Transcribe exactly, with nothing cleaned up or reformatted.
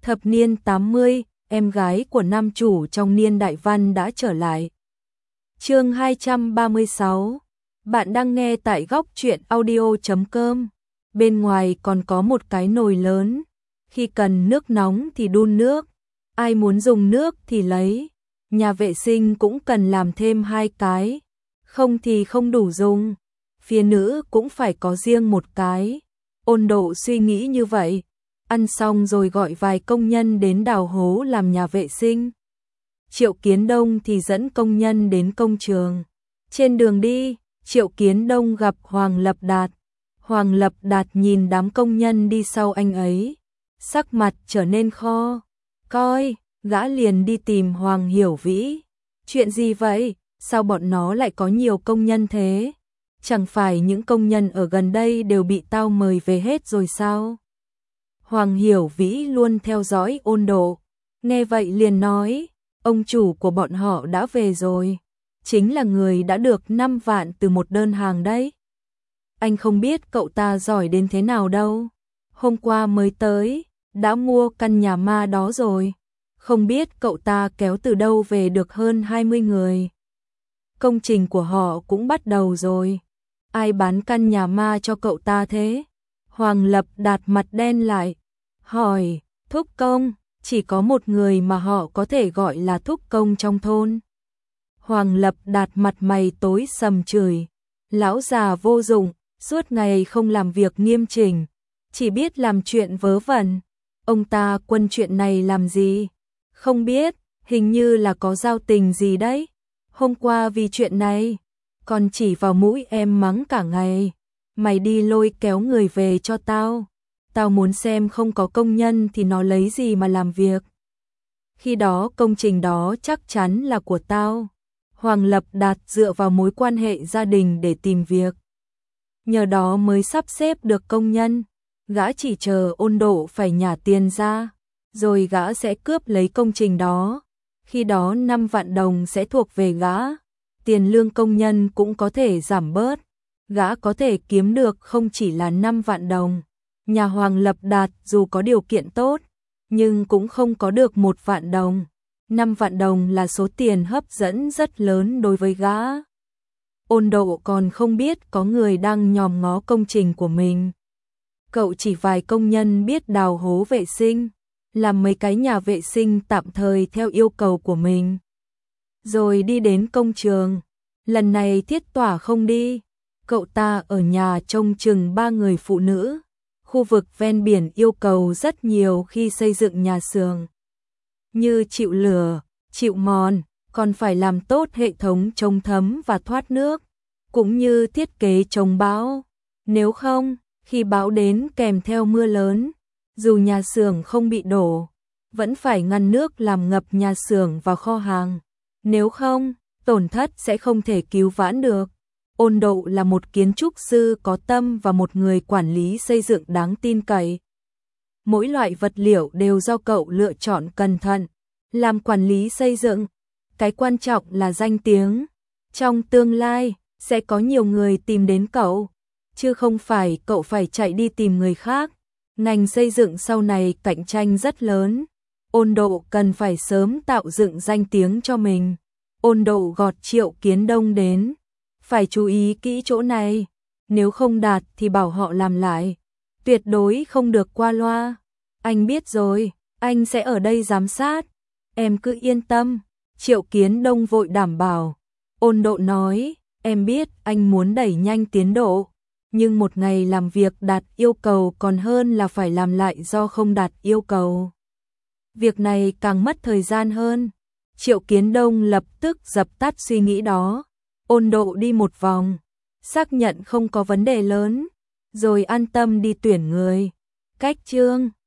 Thập niên tám mươi, em gái của nam chủ trong niên đại văn đã trở lại. Chương hai trăm ba mươi sáu. Bạn đang nghe tại góc truyện audio chấm com. Bên ngoài còn có một cái nồi lớn, khi cần nước nóng thì đun nước, ai muốn dùng nước thì lấy. Nhà vệ sinh cũng cần làm thêm hai cái, không thì không đủ dùng. Phía nữ cũng phải có riêng một cái. Ôn Độ suy nghĩ như vậy, ăn xong rồi gọi vài công nhân đến đào hố làm nhà vệ sinh. Triệu Kiến Đông thì dẫn công nhân đến công trường. Trên đường đi, Triệu Kiến Đông gặp Hoàng Lập Đạt. Hoàng Lập Đạt nhìn đám công nhân đi sau anh ấy, sắc mặt trở nên khó coi, gã liền đi tìm Hoàng Hiểu Vĩ. Chuyện gì vậy? Sao bọn nó lại có nhiều công nhân thế? Chẳng phải những công nhân ở gần đây đều bị tao mời về hết rồi sao? Hoàng Hiểu Vĩ luôn theo dõi Ôn Độ, nghe vậy liền nói, ông chủ của bọn họ đã về rồi, chính là người đã được năm vạn từ một đơn hàng đấy. Anh không biết cậu ta giỏi đến thế nào đâu, hôm qua mới tới, đã mua căn nhà ma đó rồi, không biết cậu ta kéo từ đâu về được hơn hai mươi người. Công trình của họ cũng bắt đầu rồi, ai bán căn nhà ma cho cậu ta thế? Hoàng Lập Đạt mặt đen lại, hỏi, thúc công, chỉ có một người mà họ có thể gọi là thúc công trong thôn. Hoàng Lập Đạt mặt mày tối sầm chửi, lão già vô dụng, suốt ngày không làm việc nghiêm chỉnh, chỉ biết làm chuyện vớ vẩn. Ông ta quân chuyện này làm gì? Không biết, hình như là có giao tình gì đấy. Hôm qua vì chuyện này, còn chỉ vào mũi em mắng cả ngày. Mày đi lôi kéo người về cho tao. Tao muốn xem không có công nhân thì nó lấy gì mà làm việc. Khi đó công trình đó chắc chắn là của tao. Hoàng Lập Đạt dựa vào mối quan hệ gia đình để tìm việc, nhờ đó mới sắp xếp được công nhân. Gã chỉ chờ Ôn Độ phải nhả tiền ra, rồi gã sẽ cướp lấy công trình đó. Khi đó năm vạn đồng sẽ thuộc về gã, tiền lương công nhân cũng có thể giảm bớt. Gã có thể kiếm được không chỉ là năm vạn đồng. Nhà Hoàng Lập Đạt dù có điều kiện tốt, nhưng cũng không có được một vạn đồng. Năm vạn đồng là số tiền hấp dẫn rất lớn đối với gã. Ôn Độ còn không biết có người đang nhòm ngó công trình của mình. Cậu chỉ vài công nhân biết đào hố vệ sinh, làm mấy cái nhà vệ sinh tạm thời theo yêu cầu của mình. Rồi đi đến công trường. Lần này Thiết Tỏa không đi, cậu ta ở nhà trông chừng ba người phụ nữ. Khu vực ven biển yêu cầu rất nhiều khi xây dựng nhà xưởng, như chịu lửa, chịu mòn, còn phải làm tốt hệ thống chống thấm và thoát nước, cũng như thiết kế chống bão. Nếu không, khi bão đến kèm theo mưa lớn, dù nhà xưởng không bị đổ, vẫn phải ngăn nước làm ngập nhà xưởng và kho hàng. Nếu không, tổn thất sẽ không thể cứu vãn được. Ôn Độ là một kiến trúc sư có tâm và một người quản lý xây dựng đáng tin cậy. Mỗi loại vật liệu đều do cậu lựa chọn cẩn thận. Làm quản lý xây dựng, cái quan trọng là danh tiếng. Trong tương lai, sẽ có nhiều người tìm đến cậu, chứ không phải cậu phải chạy đi tìm người khác. Ngành xây dựng sau này cạnh tranh rất lớn. Ôn Độ cần phải sớm tạo dựng danh tiếng cho mình. Ôn Độ gọt Triệu Kiến Đông đến. Phải chú ý kỹ chỗ này, nếu không đạt thì bảo họ làm lại. Tuyệt đối không được qua loa. Anh biết rồi, anh sẽ ở đây giám sát. Em cứ yên tâm, Triệu Kiến Đông vội đảm bảo. Ôn Độ nói, em biết anh muốn đẩy nhanh tiến độ, nhưng một ngày làm việc đạt yêu cầu còn hơn là phải làm lại do không đạt yêu cầu. Việc này càng mất thời gian hơn. Triệu Kiến Đông lập tức dập tắt suy nghĩ đó. Ôn Độ đi một vòng, xác nhận không có vấn đề lớn, rồi an tâm đi tuyển người. Cách chương